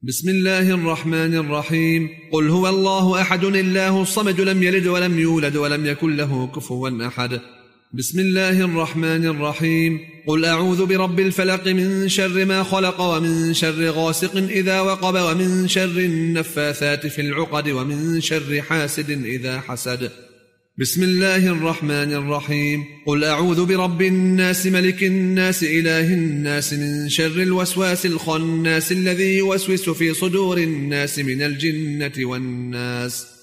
بسم الله الرحمن الرحيم. قل هو الله أحد الله الصمد لم يلد ولم يولد ولم يكن له كفوا أحد. بسم الله الرحمن الرحيم. قل أعوذ برب الفلق من شر ما خلق ومن شر غاسق إذا وقب ومن شر النفاثات في العقد ومن شر حاسد إذا حسد. بسم الله الرحمن الرحيم. قل أعوذ برب الناس ملك الناس إله الناس من شر الوسواس الخناس الذي يوسوس في صدور الناس من الجنة والناس.